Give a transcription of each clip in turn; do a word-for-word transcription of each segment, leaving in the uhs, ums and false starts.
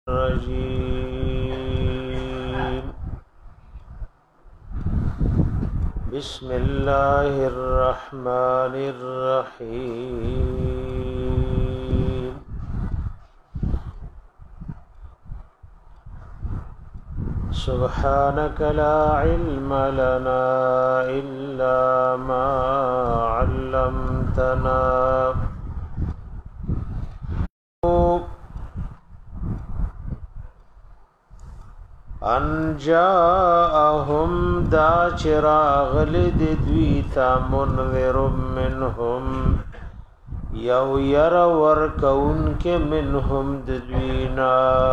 الرجيم بسم الله الرحمن الرحيم سبحانك لا علم لنا إلا ما علمتنا ان جاءهم دا چراغ لد دویتا منذر منهم یو یر ورکون کے منهم ددوینا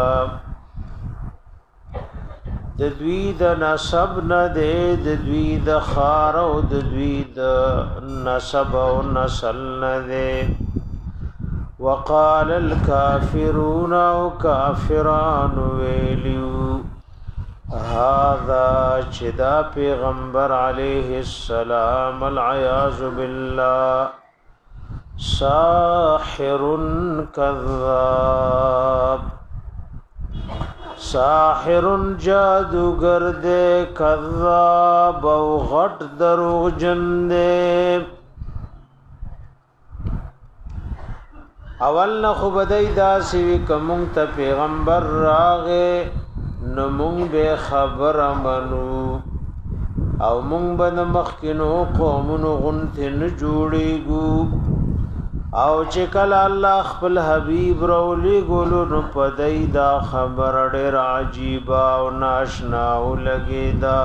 ددوید نصب ندے ددوید خار و ددوید نصب و نسل ندے وقال الكافرون و کافران ویلیو هذا چدا پیغمبر علیہ السلام العیاذ باللہ ساحر کذاب ساحر جادوگر دے کذاب او غٹ دروغ جن دے اول نخو بدای دا سوی کمونگ تا پیغمبر راغے نو مونږ به خبر منو او مونږ به مخکینو قومونو غنته نه جوړیږو او چې کله الله خپل حبیب رولي ګولو نو پدای دا خبر ډېر عجیب او ناشنا ولګیدا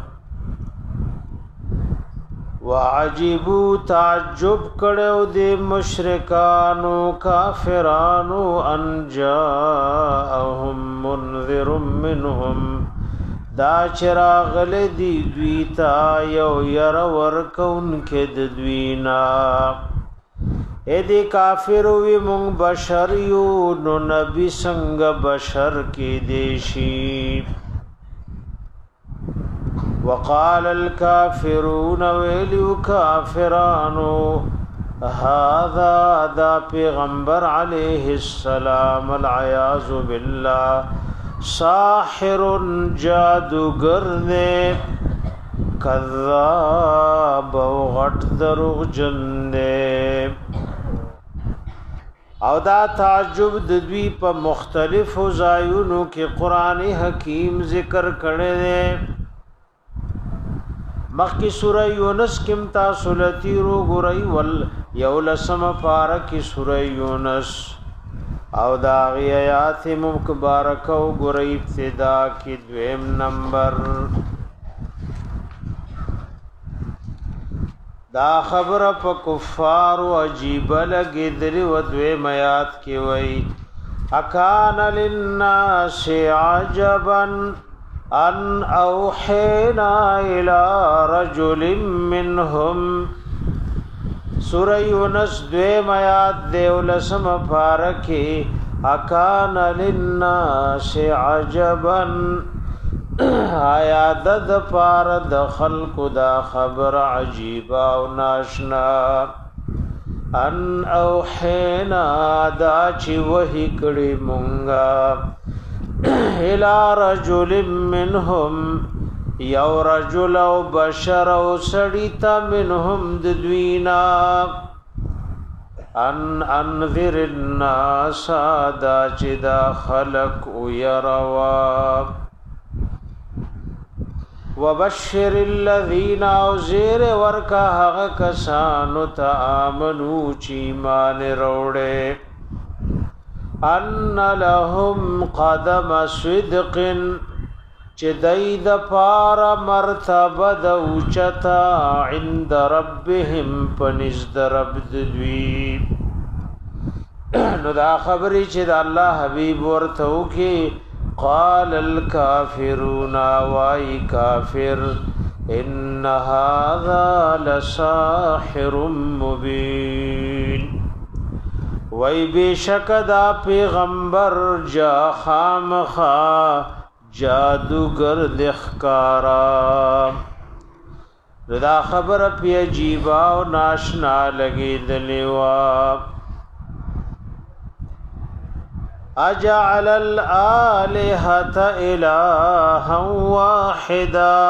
وعجبوا تعجب کړو د مشرکانو کافرانو ان جاءهم منذر منهم دا چراغ لدی دویتا یو یر ورکون کې د دوینا اې دې کافر وی مونږ بشر یو نو نبی څنګه بشر کې دیشی وقال الكافرون ويلو كافرانو هذا دا پیغمبر علیہ السلام العیاذ باللہ ساحر جادوگر دے کذاب و غٹ دروغ جن دے او دا تعجب دوی په مختلف ځایونو کې قرآن حکیم ذکر کړي دي مخی سورہ یونس کم تاسو لتیرو گرئی ول یولسم پارکی سورہ یونس او داغی آیات مبارکو گرئی ابتدا کی دویم نمبر دا خبر پا کفار و عجیب لگی دلی و دویم آیات کی وی اکان للناس عجبا ان اوحینا الى رجل منهم سورہ یونس دویم آیات دیولسم پارکی اکان للناس عجبا آیات د پارد خلق دا خبر عجیبا و ناشنا ان اوحینا دا چی وحی کڑی منگا الى رجل منهم یو رجل او بشر او سړیتا منهم ددوینا ان انذر الناس دا چې دا خلق او يروا وبشر الذين اوزير ورکا هغه کسانو ته امنو چې ایمان وروړي ان لهم قدم صدق چې دای د پار مرتبه د اوچتا عند ربهم پنځ د رب دوی نو دا خبرې چې د الله حبيب ورته وکي قال الكافرون وای کافر ان هذا لساحر مبين وای بشک دا پیغمبر جا خامخا جادوگر دخکارا دا خبر پی عجیبا و ناشنا لگی دلیوا اجعل الالهه الها واحدا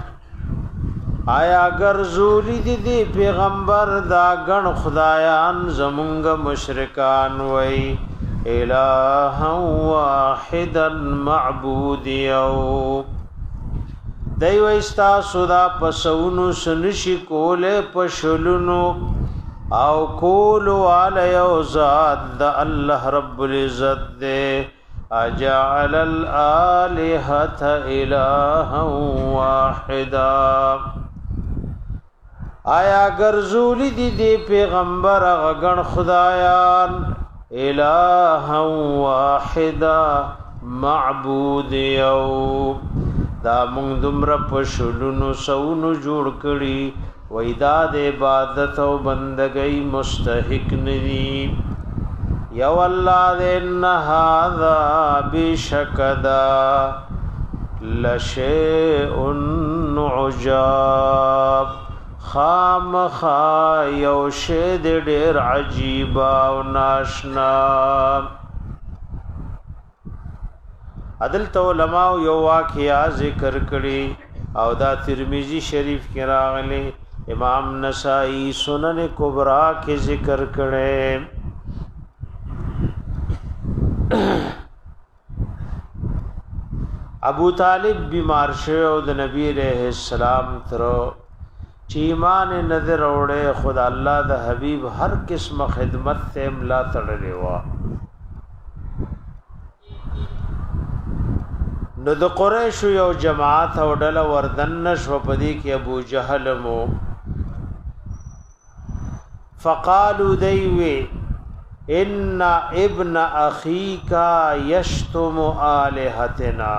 آیا ګرځولې دي دی پیغمبر دا غن خدایان زمونږ مشرکان وای الها واحدا معبود یو دی وستا سودا پسونو سنشي کوله پشلونو او کول علی ذات د الله رب العزت دے اجعل الالهه الها واحدا آیا ګرځولې دي دی پیغمبر غن خدایان الها واحدا معبود یو دا مونږ دومره پښلونو سونو جوړ کړي وېدا د عبادت او بندګۍ مستحق ندي یو الله دې نه هاذا بشکدا لشیء عجاب خام خا یو شی ډېر عجیب او ناشنا عدل تو علماء یو واقعیا ذکر کړي او دا ترمذی شریف کې راغلي امام نسائی سنن کبرا کې ذکر کړي ابو طالب بیمار شو او د نبی عليه السلام تر چې ایمان نظر اوړې خدا الله د حبیب هر قسم خدمت ته املا تړلې وا نو د قریش یو جماعت او ډله وردن شو پدې کې ابو جهل مو فقالوا دیوی ان ابن اخیک یشتم الہتنا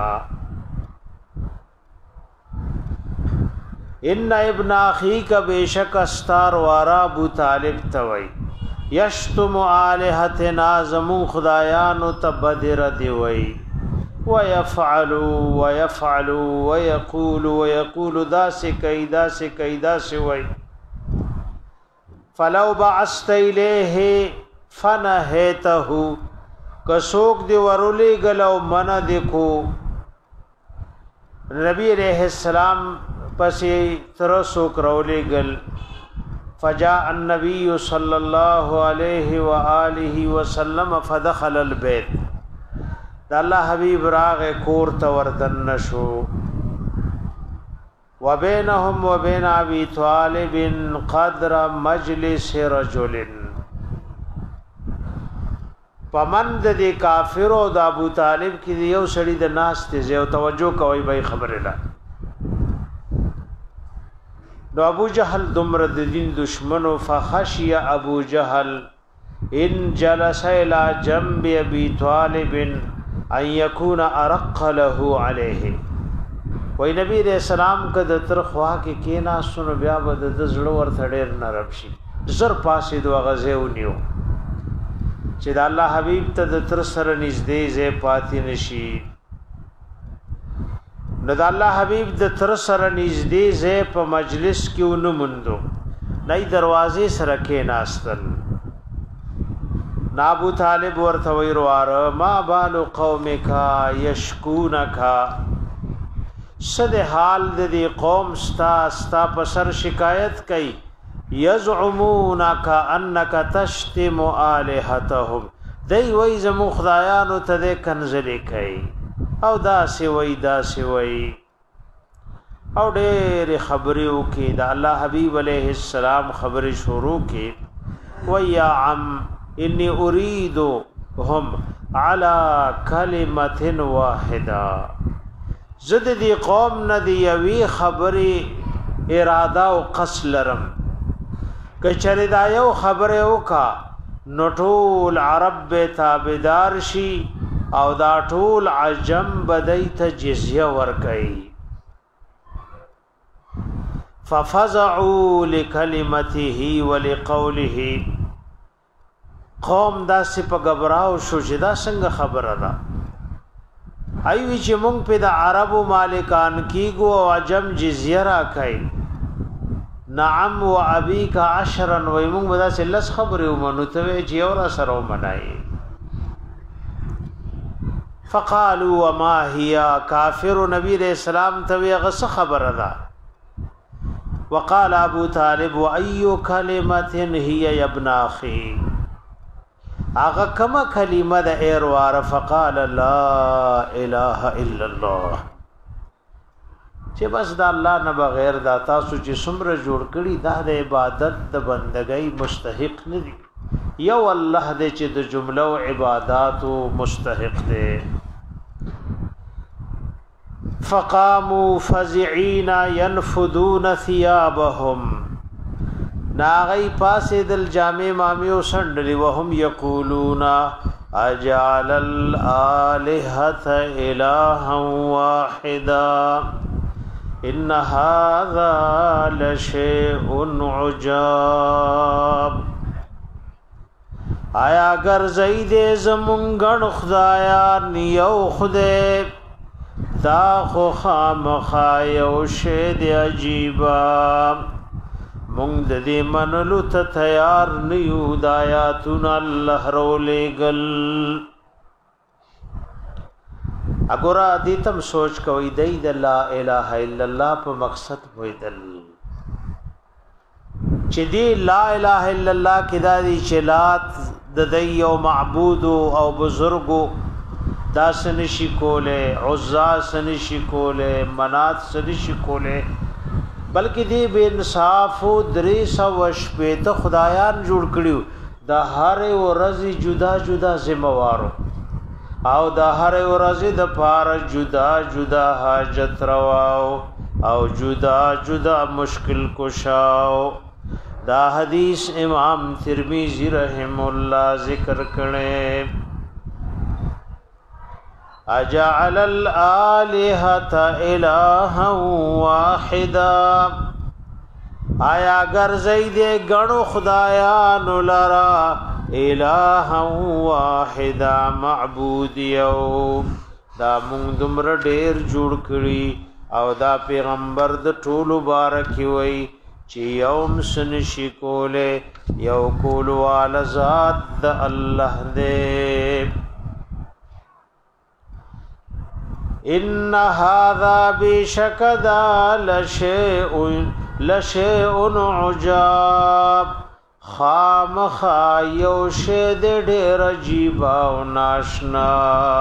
ان ابن اخیک بیشک استار وارا ابو طالب توي یشتم الہتنا زمون خدایانو تبدر دی وی ويفعل ويفعل ويقول ويقول ذاس كيدا سكيدا سوي فلو بعثت اليه فنهيته کسوک دی ورولي غلو من دکو نبی علیہ السلام پسې تر سوک رولي گل فجاء النبي صلى الله عليه واله وسلم فدخل البيت دا الله حبیب راغ کور ته وردن نشو وبينهم وبين ابي طالب قدر مجلس رجل پمند دي کافر او د ابو طالب کې یو سړی د ناس ته زو توجه کوي به خبره لا نو ابو جهل دمر د دین دشمنو فخشي ابو جهل ان جلس الى جنب ابي طالب ان يكون ارق له عليه وای نبی رسول الله کده تر خوا کې کینا سن بیا بد د زړه ور ثړیر نرب شي زر پاسې دوه غزه ونیو چې د الله حبیب ته د تر سره نږدې زه پاتې نشي نو د الله حبیب د تر سره نږدې زه په مجلس کې ونمندو نه دروازې سره کې ناستل ابو طالب ورته ویروار ما بال قومک یشکونک صد حال د دې قوم ستا ستا په سر شکایت کوي یزعمونک انک تشتم الہتهم دی وای زمو خدایانو ته د کنزلی کوي او دا سی وای دا سی وای او ډېر خبرې وکي د الله حبیب علیه السلام خبرې شروع کی ویا عم انی اریدهم علی کلمه واحده زد دی قوم ندی یوی خبری اراده او قصد لرم کچری دا یو خبره وکا نو ټول عرب به تابعدار شي او دا ټول عجم بدایت جزیه ورکي ففزعوا لكلمته ولقوله قوم دا سپ غبراو شو چې دا څنګه خبره ده ایوی چې مونږ په د عربو مالکان کیګو او عجم جزیه را کوي نعم و ابيك عشرا و مونږ ودا سلس خبره ومنو ته چې اور سره ومنای فقالوا وما هي کافر نبی علیہ السلام ته غس خبر ده وقال ابو طالب واي كلمه هي يا ابن اخي اغه کما کلمه د ایروار فقال لا اله الا الله چې بس د الله نه بغیر دا تاسو چې څومره جوړ کړي دا د عبادت د بندګۍ مستحق نه دي یو الله دې چې د جمله او عبادت مستحق دی فقاموا فزعين ينفذون ثيابهم ناغي پاسې دل جامع مامیو سندلی وهم یقولون اجعل الالهه الها واحدا ان هذا لشيء عجاب آیا گر زید زمونږ خدایان یو خدای دا خو خامخا یو شی دی عجیبا مونږ د دې منلو ته تیار نه یو د آیاتونه الله رولېږل اګوره دې تم سوچ کوئ دی د لا اله الا الله په مقصد پوهېدل چې دی لا اله الا الله کې دا دی چې لات د دی یو معبود او بزرګو دا سنشی کوله عزا سنشی کوله منات سنشی کوله بلکې دی بے انصاف درې سو شپېته خدایان جوړ کړیو د هر ورځ جدا جدا ذمہوارو او د هر ورځ د پار جدا جدا حاجت رواو او جدا جدا مشکل کشاو دا حدیث امام ترمذی رحم الله ذکر کړي اجعل الالهه الها واحدا آیا گر زید غنو خدایان لرا الها واحدا معبود یو دا مونږ دمر ډیر جوړ کړی او دا پیغمبر د ټولو بارک وي چې یوم سن شي کوله یو کول وال ذات د الله دې ان هذا بشکدا لشیء لشیء عجاب خامخا یو شی دې ډېر عجیب او ناشنا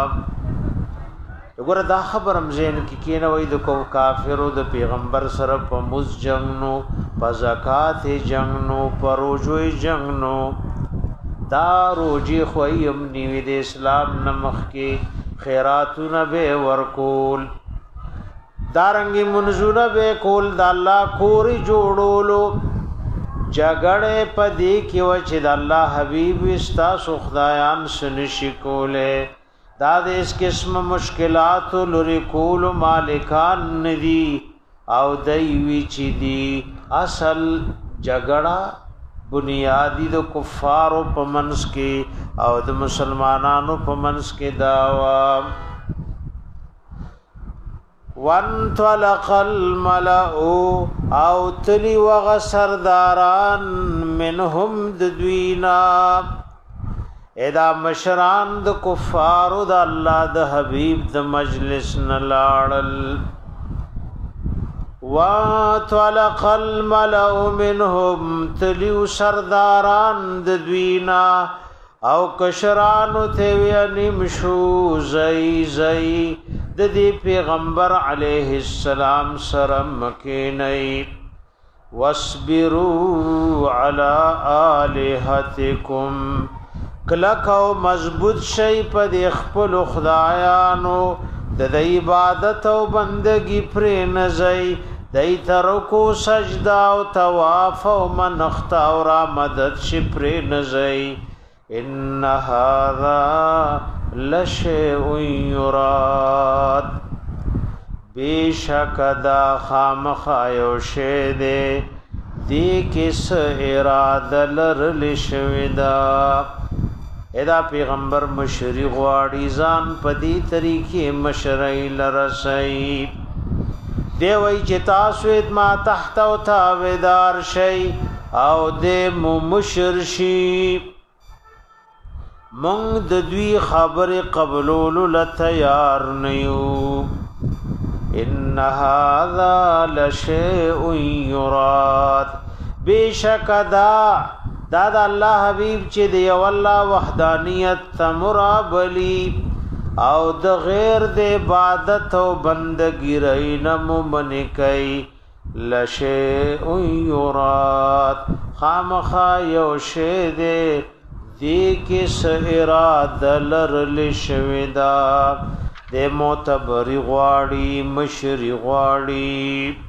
وګوره دا خبرم زین کې کینه وای د کو کافرو د پیغمبر سره په مز جنگنو په زکات جنگنو په روزوي جنگنو دا روزي خویم نیوی د اسلام نمخ کې خیراتونه به ورکول دارنګي منزونه به کول د الله کوري جوړولو جګړه پدې کې و چې د الله حبيب وستا سو خدایان سنشي کوله دا د اس قسم مشکلات لری کول مالکان ندي او دایوي چې دي اصل جګړه بنیادی د کفارو په منس کې او د مسلمانانو په منس کې داوا وانطلق الملأ او تلی وغسرداران منهم ددوینا ادا مشران د کفارو د الله د حبیب د مجلس نلاړل وانطلق الملأ منهم تلی سرداران ددوینا او کشرانو ته وینم شو زئی زئی د دې پیغمبر علیه السلام سره مکینای واصبروا علی الہتکم کلکو مضبوط شی په د خپل خدایانو د عبادت او بندگی پر نزئی دای ترکو سجدا او طواف او منخت او را مدد شي پر نزئی ان هذا لشیء یراد بیشک دا خامخایو شه دے دی کس اراده لرل شویدا ادا پیغمبر مشری غواړي ځان په دې طریقې مشرۍ لرسي دی وای چې تاسو ما تحت او تابعدار شي او دې مشر شي مونږ د دوی خبره قبولولو لتیار نیو ان هذا لشیء یراد بیشک دا دا د الله حبیب چې دی والله وحدانیت تمرابلی او د غیر د عبادت او بندګی رینم منکای لشیء یراد خامخا یو شی دی دی کس اراده لرل شویدا د معتبری غواړي مشری غواړي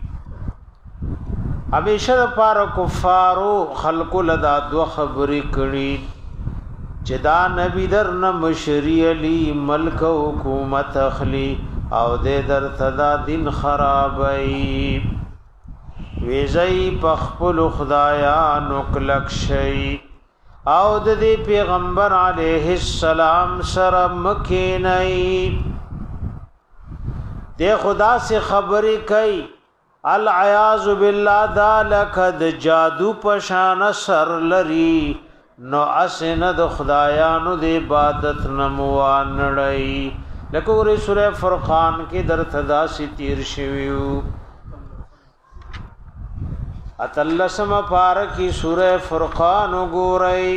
همیشه د پاره کفارو خلق لدا دو خبرې کړي چې دا نبی در نه مشری علی ملک او حکومت اخلي او د در تدا دین خرابای ویزای پخپل خدایانو کلک شي او د دې پیغمبر علیه السلام سره مکینای د خدا سے خبرې کوي العیاذ بالله ذالک د جادو پشان سر لري نو اسن د خدایانو د عبادت نموان نړۍ لکه ورې سوره فرقان کې در تدا سی تیر شویو اتلسم پارکی سوره فرقان وګورئ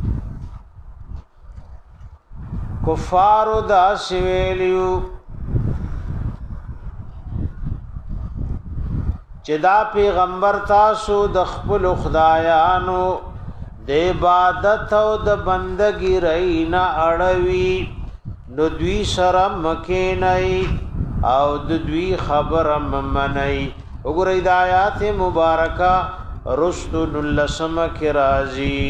کفارو دا سویلیو چې دا پیغمبر تاسو د خپل خدایانو د عبادت او د بندګی رینا اړوي نو دوی سره مکینای او د دوی خبره ممنای وګورئ د آیات مبارکه رسول اللسم کی رازی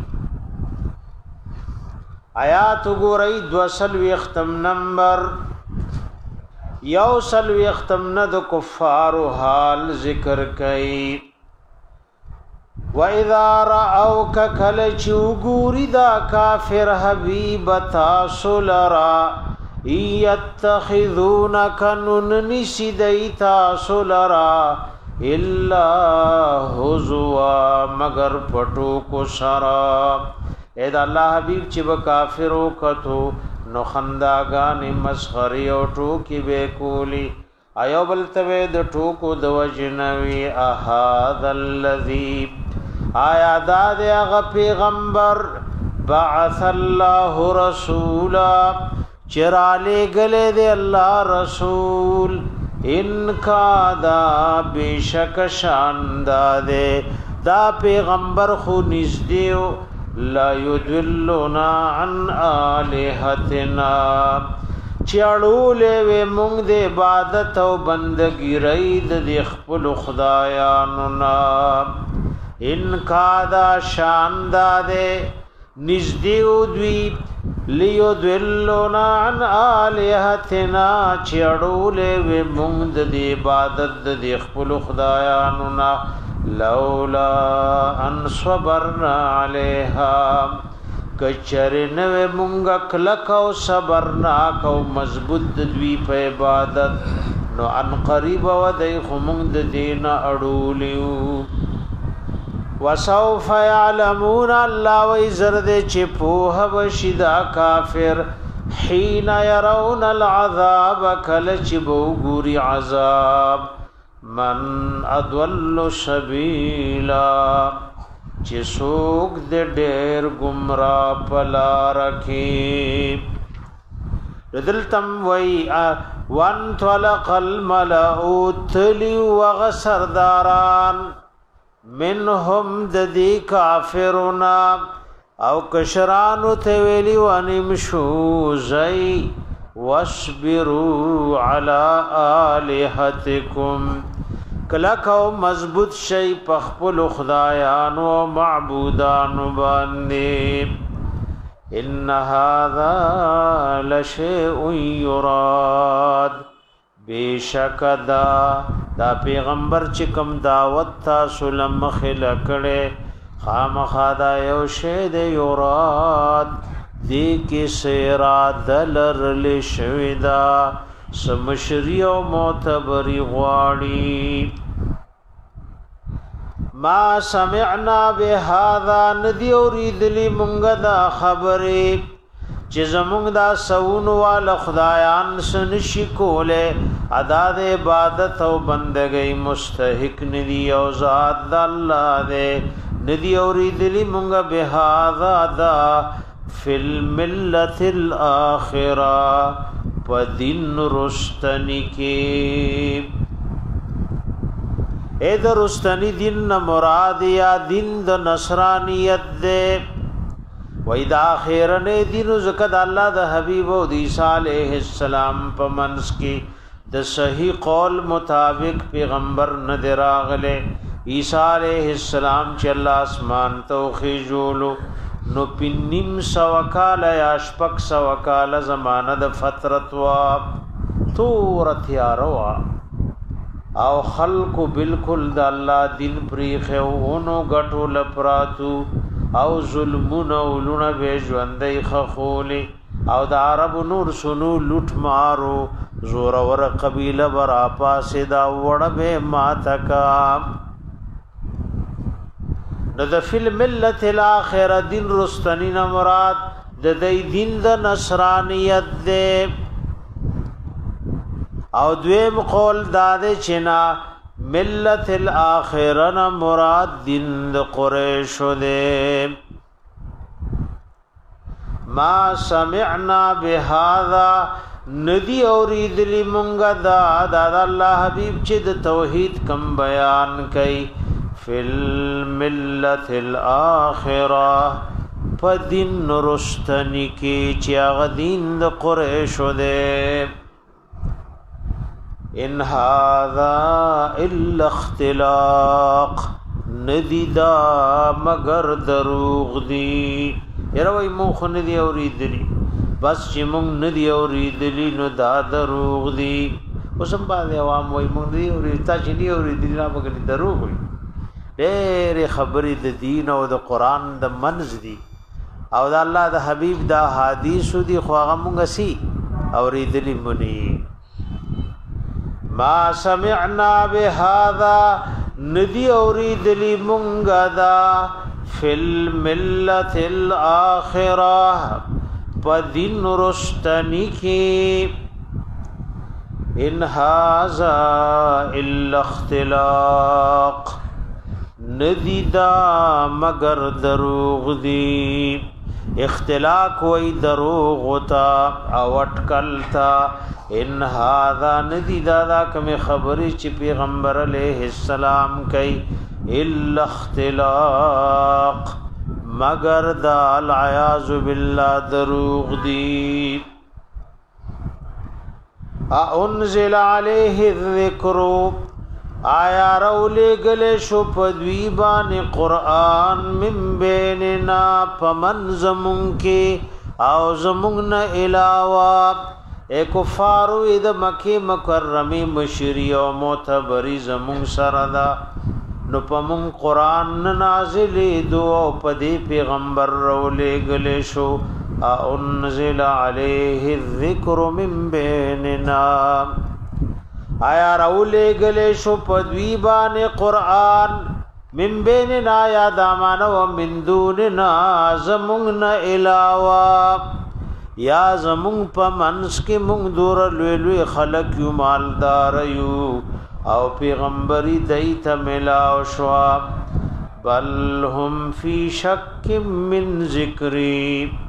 آیات وګورئ دوسل وختم نمبر یو سل وختم نه د کفار حال ذکر کئ و اذا راوک کل چوغوری دا کافر حبیب تاسلرا یتخذونک ننسی دیتا سلرا الا حزوا مگر پټو کو سرا اے دا الله حبیب چې به کافرو کتو نو خنداګان مسخري او ټوکی به کولی ایو بل ته د ټوکو د وجنوي احد الذی آیا دا د پیغمبر بعث الله رسولا چراله گله د الله رسول ان کا دا بشک شان دا دے دا پیغمبر خو نږدې لا یدلنا عن الہتنا چړولې و مونږ د عبادت او بندګی رید د خپل خدایانو نا ان کا دا شان دا دے نږدې دوی لیدلنا عن الہتنا چړولې و مونږ د عبادت د خپل خدایانو نا لولا ان صبرنا علیها کچرنه مونږه کلک او صبرنا کو مضبوط دوی په عبادت نو ان قریب و دای خمون د دین اړولیو وسوف يعلمون الله وی زرد چې په وشدا کافر حين يرون العذاب کل چې بوګوري عذاب من ادول سبیلا چې سوق د ډېر گمراه پلا رکھی دلتم وی وان طلق الملؤ تلی وغسرداران منهم د دې کافرنا او کشرانو ته ویلی ونمشو زئی واصبروا على الہتکم کلک او مضبوط شی پخپل خدایانو معبودانو باندې ان هذا لشیء یراد بیشکدا دا پیغمبر چې کوم دعوت تاسو لمخه لکړې خامخا دا یو شی دی یراد دی کې سیرا دلر لشویدا سمشری او معتبری غواړي ما سمعنا بهذا ندی اوریدلی مونږه دا خبره چې زمونږ دا سونو وال خدایان سنشي کوله ادا د عبادت او بندګۍ مستحق ندي او ذات د الله دې ندي اوریدلی مونږه به هاذا دا فل ملت الاخره پدین رستنی کې اے د رستنی دین مراد یا دین د نصرانیت دے وای دا اخرنه دین زکد الله د حبیب او د عیسی علیہ السلام په منس کې د صحیح قول مطابق پیغمبر نه دراغله عیسی علیہ السلام چې الله اسمان توخی جوړو نو پنیم سوکال یا شپک سوکال زمانه د فترت وا تور تیاروا او خلق بالکل د الله دین پریخه اونو غټو لپراتو او ظلمون اولونه به ژوندۍ خخولي او د عرب نور سنو لوټ مارو زور ور قبیله برا پاسه دا وړ به ماتکا نو د فل ملت الاخره دین رستنین مراد د دې دین د نصرانیت دې او دویم قول داده چنا ملت الاخرن مراد دین د قریش دې ما سمعنا بهذا ندی اوریدلی مونږه دا د الله حبیب چې د توحید کم بیان کړي فل ملت الاخره پدین رستنی کی چې دین د قریش دې ان هذا الا اختلاق ندیدا مگر دروغ دی یروي مونږ ندی اوریدلی بس چې مونږ ندی اوریدلی نو دا دروغ دی اوسم باندې عوام وای مونږ دی اوریدتا چې دی اوریدلی نه مګر دروغ وي ډېر خبرې د دین او د قران د منځ دي او د الله د حبیب د حدیث دي خو هغه مونږ سي اوریدلی مونږ ما سمعنا بهذا ندی اوریدلی مونږ دا فل ملت الاخره پدین رستنی کی ان هذا الا اختلاق ندی دا مگر دروغ دی اختلاق وی دروغ تا او اٹکلتا ان هذا ندی دا دا کم خبری چی پیغمبر علیہ السلام کئی الا اختلاق مگر دا العیاذ باللہ دروغ دی انزل علیہ الذکر آیا رولی گلے شو پدوی بان قرآن من بیننا پمن زمون کے او زمون نا علاوہ اے کفارو اید مکی مکرمی مشری و معتبری زمون سردا نو پمون قرآن نازلی دو او پدی پیغمبر رولی گلے شو انزل علیہ الذکر من بیننا آیا راولے گلے شو پدوی بان قرآن من بیننا یا دامانا و من دوننا زمونگ نا علاوہ یا زمونگ پا منس کی مونگ دور لوی لوی خلق یو مالدار یو او پیغمبری دیتا ملاو شوا بل هم فی شک من ذکری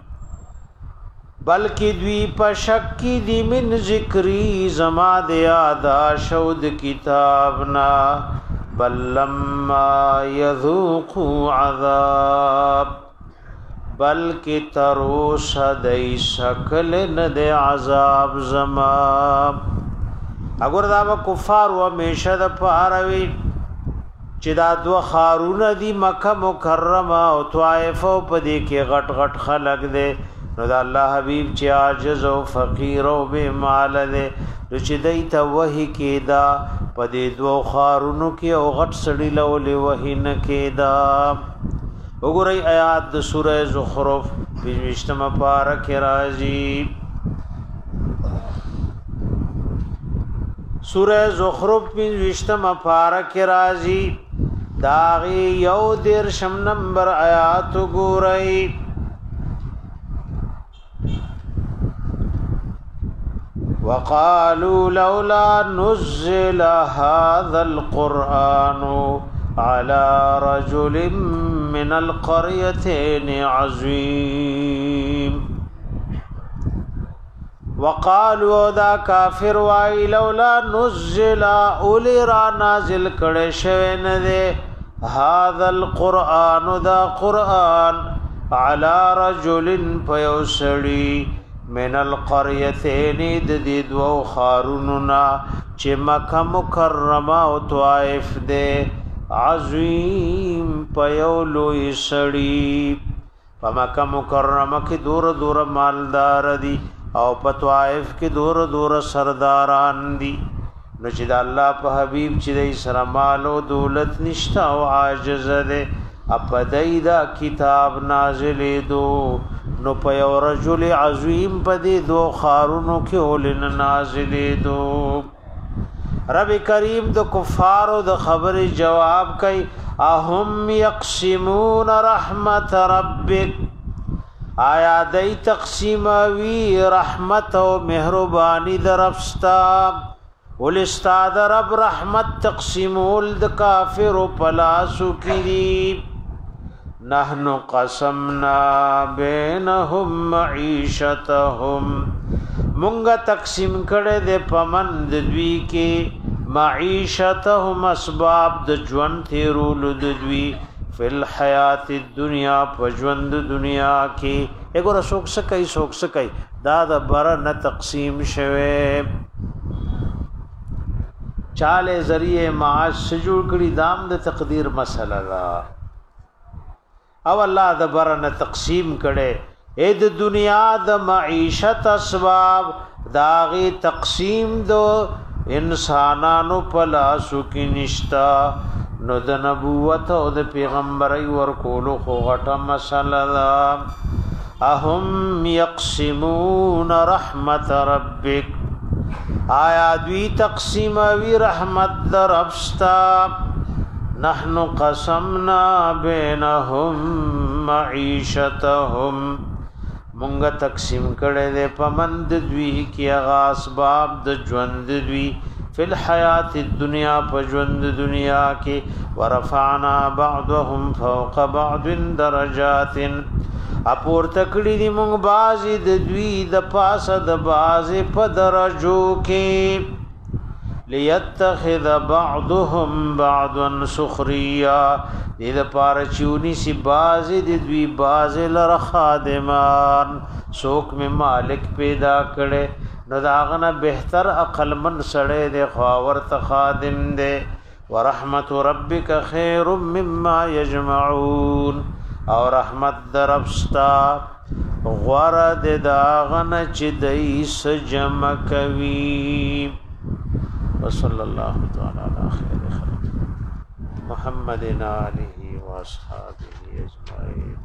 بلکہ دوی پا شکی دی من ذکری زما دیادا شود کتابنا بل لما یذوقو عذاب بلکہ تروس دی شکل ند عذاب زما اگر دا با کفار و میشد پاروی چی دا دو خارون دی مکہ مکرمہ و طائف و پدی کے غٹ غٹ خلق دے نو دا الله حبیب چې عاجز او فقیر او بے مال دے نو چې دیتا وحی کېدا پدې دوه خارونو کې او غټ سړی لولې وحی نه کېدا وګورئ آیات د سوره زخرف پنځمه پارا کې راځي سوره زخرف پنځمه پارا کې راځي داغي یو درشم نمبر آیات وګورئ وقالوا لولا نزل هذا القرآن على رجل من القريتين عظيم. وقالوا دا کافر وای لولا نزل اولی را نازل کړه شوی نه دی هذا القرآن دا قرآن على رجل فیوسړي من القريتين د دې دوو خاروننا چې مکه مکرمه او طائف ده عظیم پيولو سړي په مکه مکرمه کې دور دور مالدار دي او په طائف کې دور دور سرداران دي نو چې د الله په حبيب چې د سره مال او دولت نشتا او عاجز ده اپدایدا کتاب نازلې دو نو په یو رجل عظیم په دې دو خارونو کې اولن نازلې دو. رب کریم د کفارو د خبر جواب کوي اهم یقسمون رحمت ربک آیا دای تقسیم وی رحمت او مهربانی درفستا ول استاد رب رحمت تقسیمول د کافر پلاسو کړي نحنو قسمنا بینهم معیشتهم مونږه تقسیم کړه د پمند دوی کې معیشتهم اسباب د ژوند تیرول د دوی فل حیات الدنیا پجوند دنیا کې وګوره څوک څه کوي څوک څه کوي دا د بر نه تقسیم شوه چاله ذریعہ معاش سجور کړي دام د تقدیر مسله لا او الله د برنه تقسیم کړي اې د دنیا د معیشت اسباب داغي تقسیم دو انسانانو پلاسو کې نشتا نو د نبوت او د پیغمبري ورکولو خو غټه مسله ده اهم یقسمون رحمت ربک آیا دوی تقسیم وی رحمت در ابستا نحنو قسمنا بینهم معیشتهم مونږه تقسیم کړه دې پمند دوی کې اسباب د ژوند دوی فل حیات الدنیا په ژوند دنیا کې ورفعنا بعضهم فوق بعض درجات اپور تکړی دی مونږ بازي د دوی د پاسه د بازي په درجو کې ليتخذ بعضهم بعضا سخريا دې د پاره چونی سی بازي د دوی بازي لر خادمان څوک می مالک پیدا کړي نو داغنه بهتر عقل من سړی د خاور ته خادم دې ورحمت ربک خیر مما یجمعون او رحمت دربستا غورد داغن چی دیس جمع کوي وصلی اللہ تعالی علی خیر خلق محمد آلہ و اصحابہ اجمعین.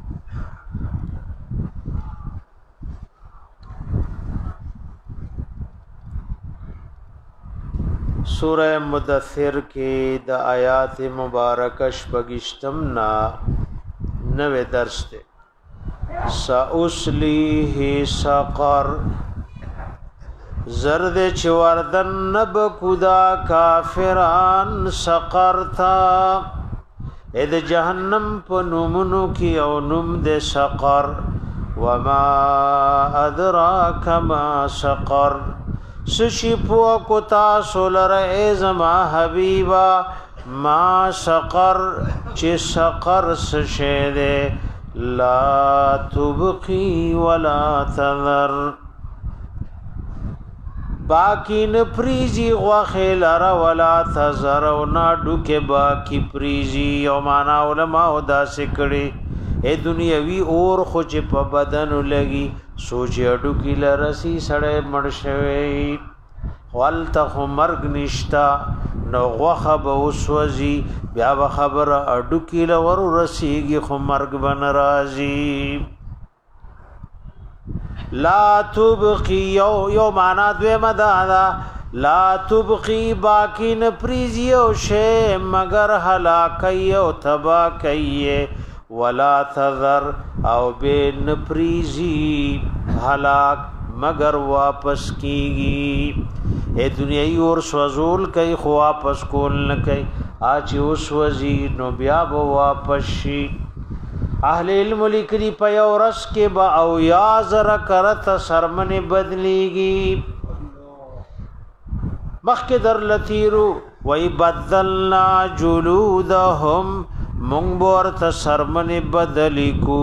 سورہ مدثر کے دا آیات مبارکش بگشتم نا نوے درس دے سأسلیه سقر زرد چوردن نب کدا کافران سقر تھا اید جہنم پنومنو کی او نم دے سقر وما ادراک ما سقر سشی پوا کتا سولر اے زما حبیبا ما سقر چی سقر سشے دے لا تبقی ولا تذر باقی نپریزی غوخی لرا ولا تذر و ناڈو کے باقی پریزی او مانا علماء دا سکڑی اے دنیاوی اور خوچ پا بدن لگی سوچی اڈو کی لرسی سڑے مرشوی والتا خو مرگ نشتا نو غوخ با اسوزی بیا با خبر اڈو کی لور رسیگی خو مرگ بن رازی لا تبقی یو یو مانا دوی مدادا لا تبقی باقی نپریزی او شے مگر حلاکی او تباکی ولا تذر او بے نپریزی هلاک مگر واپس کیږي. اے دنیای اور سوزول کوي خو واپس کول نه کوي. اچ اوس وزي نو بیا به واپس شي. اهل علم لیکلي په یو ورځ کې با او یا زره کرت سرمنه بدليږي. مخک در لتیرو وی بدلنا جلودهم منبور ته سرمنه بدلی کو.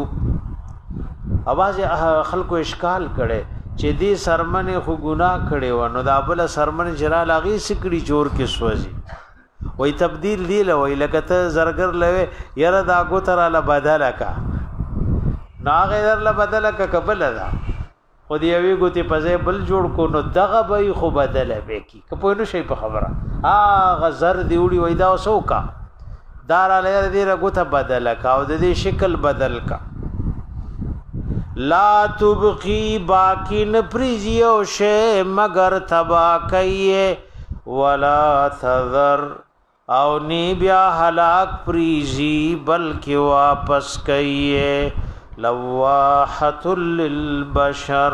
اواز خلکو اشکال کړي چې دې سرمنه خو ګناه کړي و نو دا بل سرمنه جرا لاغي سکړي جوړ کې سوځي. وای تبدیل دی لوي لکه ته زرګر لوي یره دا ګوتره له بدله کا ناغه در له بدله کا قبل دا خو دی وی ګوتی پځه بل جوړ کو نو دغه به خو بدله به کی کپو نو شي په خبره ا غزر دی وړي وای دا وسوکا دار له دې را ګوته بدله کا او د دې شکل بدل کا. لا تبقي باقین پریزیو شی مگر تبا کئیه ولا تذر او نی بیا ہلاک پریزی بلکہ واپس کئیے. لواحت للبشر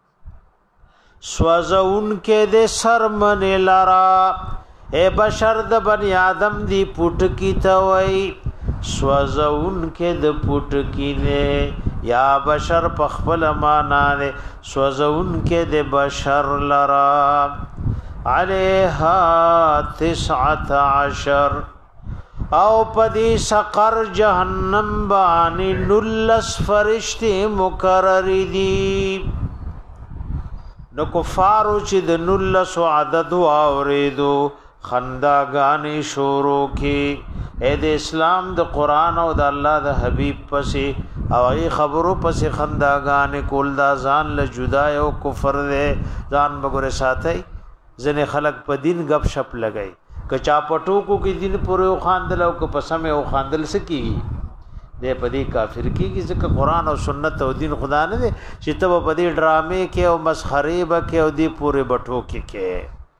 سوزون کے دے سرمن لرا. اے بشر د بنی آدم دی پٹ کی توئی سوزون کے د پٹ کی دے یا بشر پخپل مانا دے سوزون کے دے بشر لرا. علیہا تسعت عشر او پدی سقر جہنم بانی نلس فرشتی مکرری دی. نو کفارو چی د نلس عدد واوریدو خنداگانی شورو کی. اے د اسلام د قرآن او د الله د حبیب پسی او ای خبرو پسی خنداگانی کول دا ځان له جدای او کفر دے ځان بګره ساتي. زنه خلق په دین غب شپ لګای کچا پټو کو کی دین پورې خواندل او کو پسمه او خواندل سکی دې پدی کافر کیږي ځکه قران او سنت او دین خدا نه دي چې ته په دې ډرامې کې او مسخري به کې او دې پورې بټو کې کې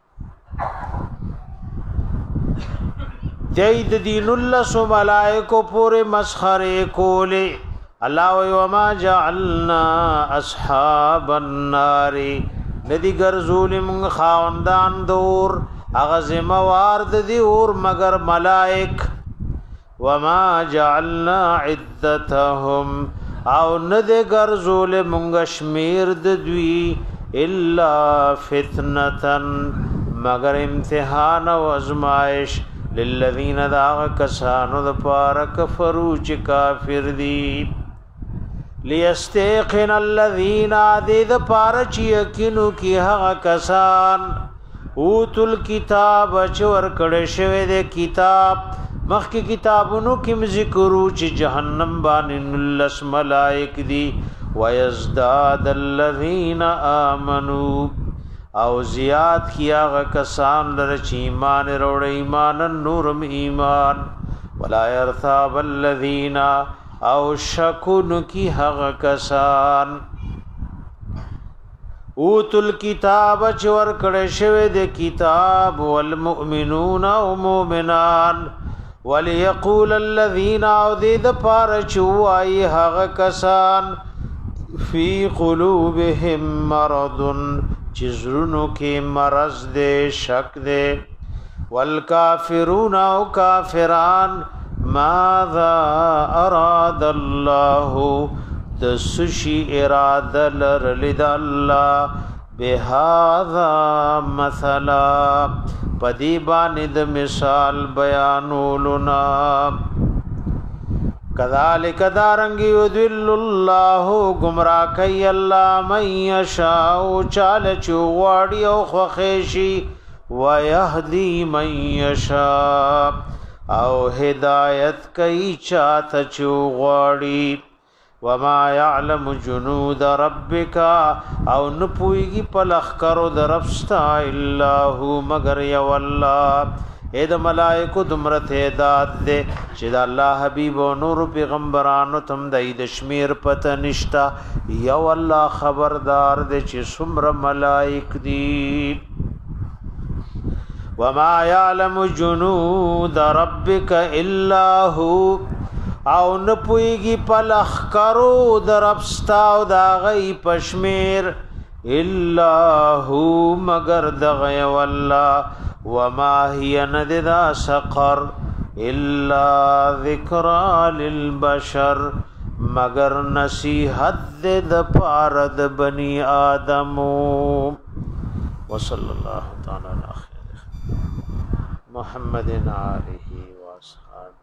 دې د دین الله سو ملائکو پورې مسخره کوله. الله و ما جعلنا اصحاب النار ندی ګرځول موږ خاوندان دور اغه زموار د دی اور مگر ملائک. وما جعلنا عدتهم او ندی ګرځول موږ شمیر د دوی الا فتنه مگر امتحان او ازمائش للذین داغ کسانو د پاره کفرو چې کافر دي. لیستيقن الذين عدد پارچ یقینو کی هغه کسان اوتل کتاب چور کړه شوی د کتاب مخکې کتابونو کې ذکرو چې جهنم باندې نلس ملائک دي. ويزداد الذين امنوا او زیات کیا هغه کسان لره چې ایمان وروړي ایمان نورم ایمان. ولا يرتاب الذين او شکون کی حق کسان اوتل کتاب چور کڑے شوے دے کتاب والمؤمنون او مومنان وليقول الذين او دید پار چوائی حق کسان فی قلوبهم مرض چزرنو کی مرض دے شک دے والکافرون او کافران ماذا اراد الله دسشی اراده لرلد الله بهذا مثلا پدی باند مثال بیانولنا. کذالک دارنگی یذل الله گمراه کوي الله من یشاء چال چواڑی او خوخیشی ويهدي من یشاء او هدایت کئی چاہت چوغاڑی. وما يعلم جنود ربک او نپویگی پلخ کرو درفستا الا هو مگر یو اللہ. اے دا ملائکو دمرت اعداد دے چی دا اللہ حبیب و نور پیغمبرانو تم دا اید شمیر پتہ نشتا یو اللہ خبردار دے چی سمر ملائک دی. وما يعلم جنود ربك الا هو او نه پويږي پلخ کرو درپستا او دا غي پشمیر الا هو مگر دغه والله وما هي نددا سقر الا ذکرى للبشر مگر نصیحت د پارد بنی آدم وصلی الله تعالی علی خیر محمد علیه واصحابہ.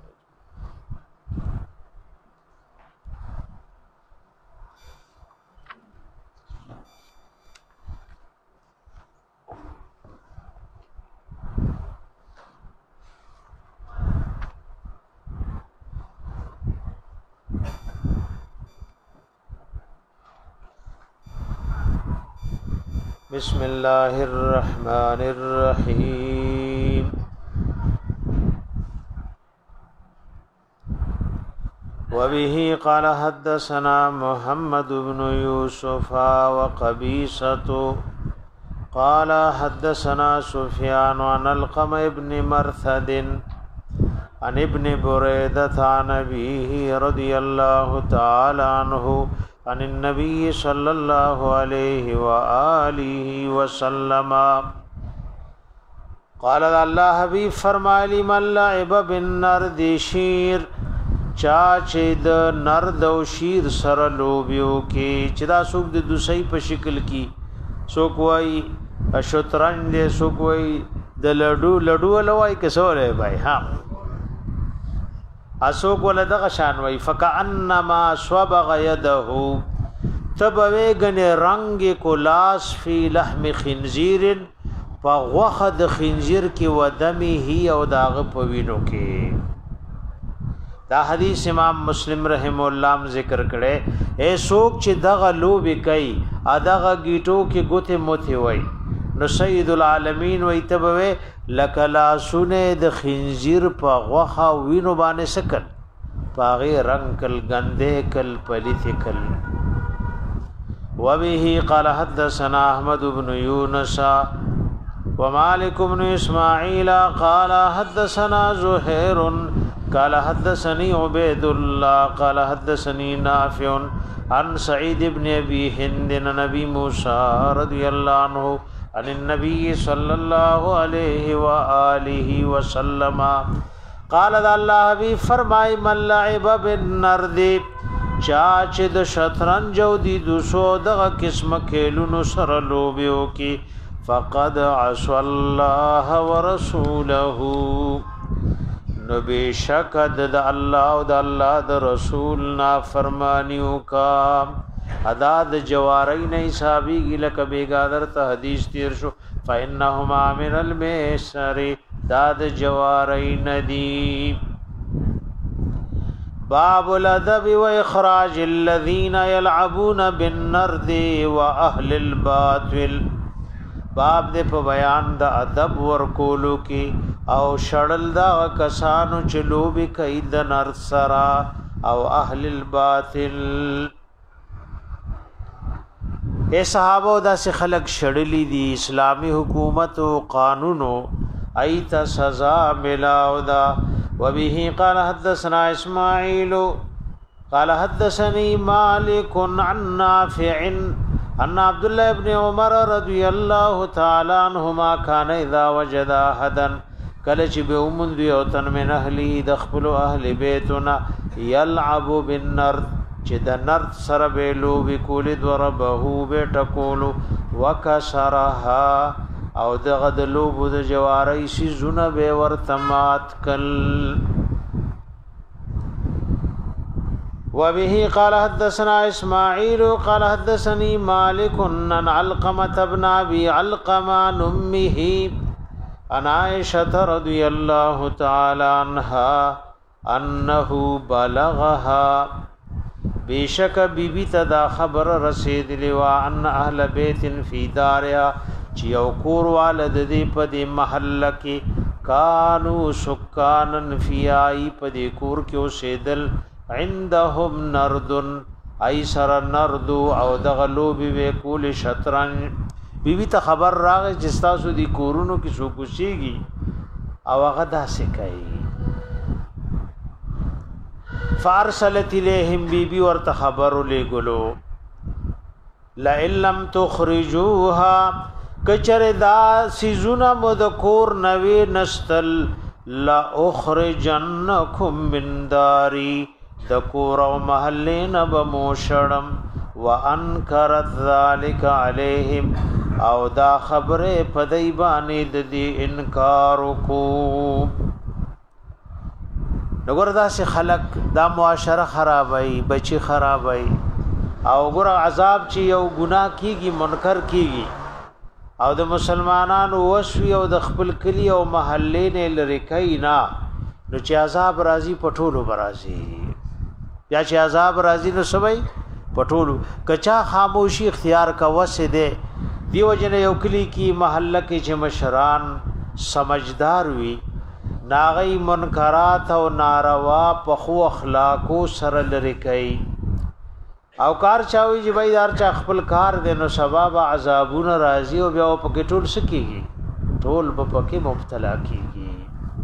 بسم الله الرحمن الرحيم. وبه قال حدثنا محمد بن يوسف وقبيصة قال حدثنا سفيان عن القمة بن مرثد عن ابن بريدة عن أبيه رضي الله تعالى عنه عن النبي صلى الله عليه وآله وسلم قال الله حبيب فرمایلی من لعب بالنرد شیر چاچه د نرد او شیر سره لوبیو کې چې دا سوق د دوسۍ په شکل کې سوق وای شطرنج دې سوق وای د لډو لډو لوای کسوره بھائی ها اسوک ولدغه شان وای فکانما صبغ يده تبوي غن رنگ کو لاس فی لحم خنزیر فغخد خنزیر کی ودمه هی او داغ پوینو کې. دا حدیث امام مسلم رحم الله ذکر کړي اے سوک چې دغه لوبي کوي ادغه گیټو کې ګوته موته وای نو سید العالمین وای تبوي لکلا سونه د خنزیر په غوخه وینو باندې سکل پاغه رنگ کل گنده کل پلیت کل. وبه قال حدثنا احمد بن يونس ومالك بن اسماعيل قال حدثنا زهير قال حدثني عبيد الله قال حدثني نافع عن سعيد بن ابي هند نبي موسى رضي الله عنه عن النبي صلى الله عليه وآله وسلم قال الله حبيب فرمای من لعب بالنرد چاچ د شطرنج او دی دوسو دغه قسمه کېلونو سره لوبیو کی فقد عصى الله ورسوله نو بشک د الله او د الله د رسول نا فرمانیو کا ادا د جواری نه حسابي لک بیگادر ته حدیث تیر شو فانهما من المسر داد جواری ندی. باب الادب و اخراج الذين يلعبون بالنرد واهل الباطل باب دې په بیان د ادب ور کولو کې او شړل دا کسانو چې لوبي کوي د نرد سرا او اهل الباطل. اے صحابو دا سے خلق شړلی دي اسلامی حکومت او قانونو ایت سزا ملاو دا. وبه قال حدثنا اسماعيل قال حدثني مالك عن نافع ان عبد الله ابن عمر رضي الله تعالى عنهما كان اذا وجد احدا کله چې به ومن دی او تن من اهلی د خپل اهل بیتنا يلعب بالنرد چې د نرد سره به لوبي کول ضربه به ټکولو وکسرها او دغه د لوبو د جواری شي زونه به ورتمات کل. وبه قال حدثنا اسماعيل قال حدثني مالك عن علقمة بن ابي علقمة عن امه عن عائشة رضي الله تعالى عنها انه بلغها بیشک بیبی تدا خبر رسید لوا ان اهل بیت فی داریا چی او کور والد دی پدی محل کی کانو سکانن فی آئی پدی کور کیو سیدل عندهم نردن ایسر نردو او دغلو بی وی کول شطرن بیبی تا خبر راغ جستاسو دی کورونو کی سوکوشیگی او غدا سکائی فارسلت الیہم بی بی ورته خبر لګلو لئن لم تخرجوها کچر دا سیزونا مذکور نوی نستل لا اخرجنکم من داری دکور و محلین بموشڑم وانکرت ذالک علیہم او دا خبر پدیبانی دی انکارو کو نګور دا سه خلق دا معاشره خرابای بچی خرابای او ګور عذاب چې یو ګناه کیږي منکر کیږي او د مسلمانانو وسوي او د خپل کلی او محلې نه لری کینا نو چې عذاب راځي پټولو برازي یا چې عذاب راځي نو سوي پټولو کچا خاموشي اختیار کا وسه ده دیو جن یو کلی کی محله کې چې مشران سمجھدار وي ناغی منکرات او ناروا په خو اخلاقو سره لری کوي او کار چاوي چې بای دار چا خپل کار دینو سبب عذابون راضی او بیا په کې ټول سکیږي ټول په پکې مبتلا کیږي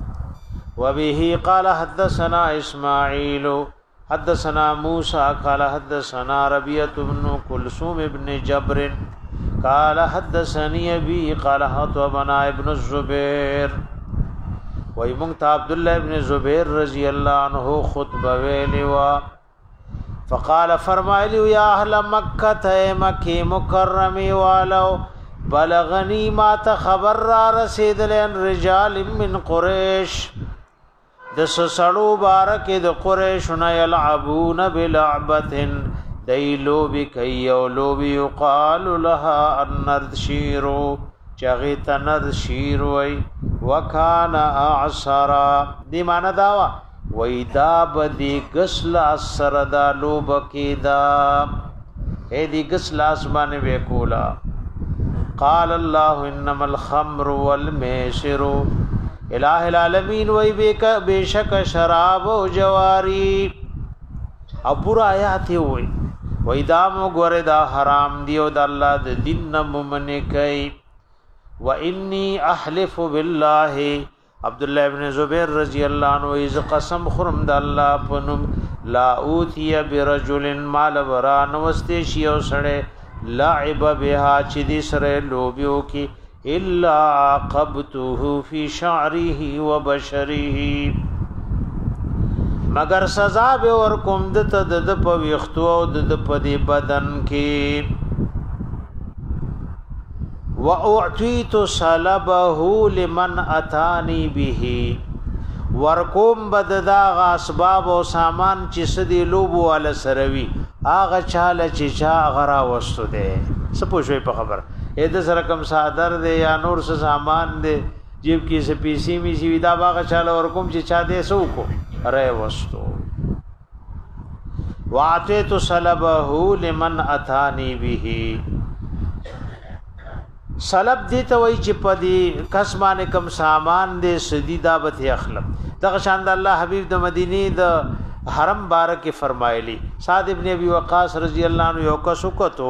وبه قال حدثنا اسماعيل حدثنا موسى قال حدثنا ربيعه بن كلثوم ابن جبر قال حدثني ابي قال حدثنا ابن الزبير وای مونږ عبد الله ابن زبیر رضی الله عنه خطبه ویلی وا فقال فرمایلی یا اهل مکه ته مکی مکرمه والو بلغنی ما ته خبر را رسیدل ان رجال من قریش د سړو بارک د قریش نه یلعبون بلعبه دیلو بکیو لو یقال لها النرشیرو چاغی تنر شیر وی وکانا اعصرا دی مانا داوا وی دا بدی گسل اثر دا لوب کی دا اے دی گسل اسمان ویکولا قال اللہ انما الخمر والمیسر الہ العالمین وی بے شک شراب و جواری او پورا آیاتی ہوئی وی دا مو گوری دا حرام دیو دا اللہ دا دن نمومن کئی وانی احلف بالله عبد الله ابن زبیر رضی الله عنه از قسم خرم د الله پنم لا اوتی برجل مال وران واستې شی او سړی لعب بها چې دې سره لوبیو کی الا عقبته فی شعره وبشره مگر سزا به ور کوم د ته د په ویختو او د په بدن کې واعطيت صلبه لمن اتاني به ورکوم بددا غ اسباب او سامان چې سدي لوبو ول سروي اغه چاله چې چا غرا وستو ده سپوږی په خبر اې د سره کم صادر ده یا نور څه سامان ده جیب کې سه پیسي می سی ودا باغ چاله ورکوم چې چا دې سو کو رې وستو واعطيت صلبه لمن اتاني به سلب دی ته وای چې پدی کسمانه کم سامان دې سدی دابت اخلم دغه شان د الله حبیب د مدینه د حرم بارک فرمایلی سعد ابن ابي وقاص رضی الله عنه یو کسو کتو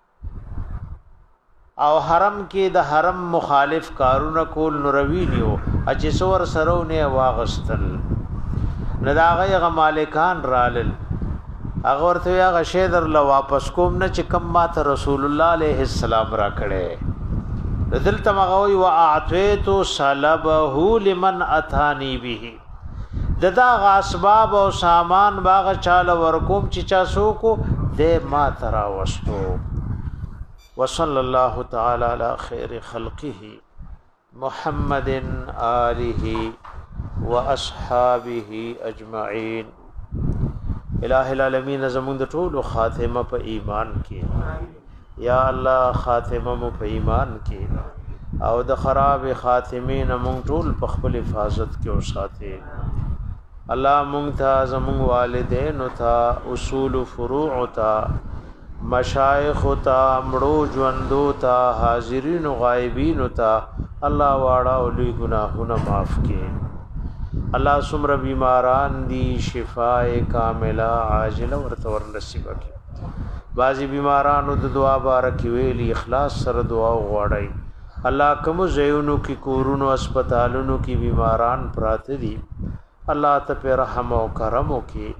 او حرم کې د حرم مخالف کارونه کول نوروی نیو اچ سور سرونه واغستل نداغه غ مالکان رالل هغه ورته هغه شیدر لا واپس کوم نه چې کم ماته رسول الله عليه السلام را کړي دلته مغوي واعطيت صلبه لمن اتاني به ددا غاسباب او سامان باغ چاله ورکوم چې چا سو کو د ما ترا وستو وصلى الله تعالى على خير خلقه محمد آله واصحابه اجمعين الہ العالمین زمون د ټولو خاتمه په ایمان کې یا الله خاتمه مو په ایمان کې او د خراب خاتمین مونږ ټول په خپل حفاظت کې اوساته الله مونږ ته زمون والدین او ته اصول فروع او ته مشایخ او ته مړو ژوندو ته حاضرین او غایبین او ته الله واړه او لوی ګناهونه معاف کړي الله سمر بیماران دی شفاء کامله عاجله ورته ور نصیب کړي بعضی بیمارانو د دعا بارک ویلی اخلاص سره دعا غواړي الله کوم زيونو کی کورونو اسپیټالونو کی بیماران پراته دي الله ته په رحم او کرم وکي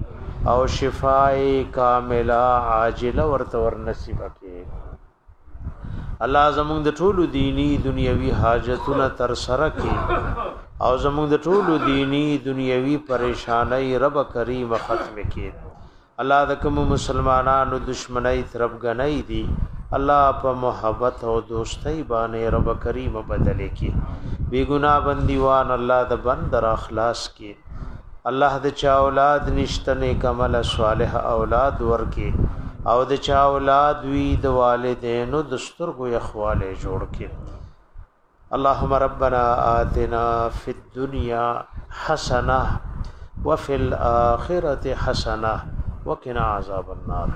او شفای کامله عاجله ورته ور نصیب کړي الله زموږ د ټولو دینی دنیوي حاجتونه تر سره کړي او زموږ د ټولو دینی دنیوي پریشانای رب کریم ختم کړي الله د کوم مسلمانانو دشمنی طرف غنۍ دي الله په محبت او دوستۍ باندې رب کریم بدل کړي بی ګناه بندیوان الله د بندر اخلاص کړي الله د چا اولاد نشته نیک عمل صالح اولاد ورکړي او د چا اولاد وی د والدینو دسترګو اخواله جوړ کړي اللهم ربنا آتنا فی الدنيا حسنه وفي الاخره حسنه وقنا عذاب النار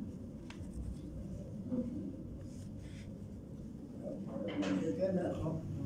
Again,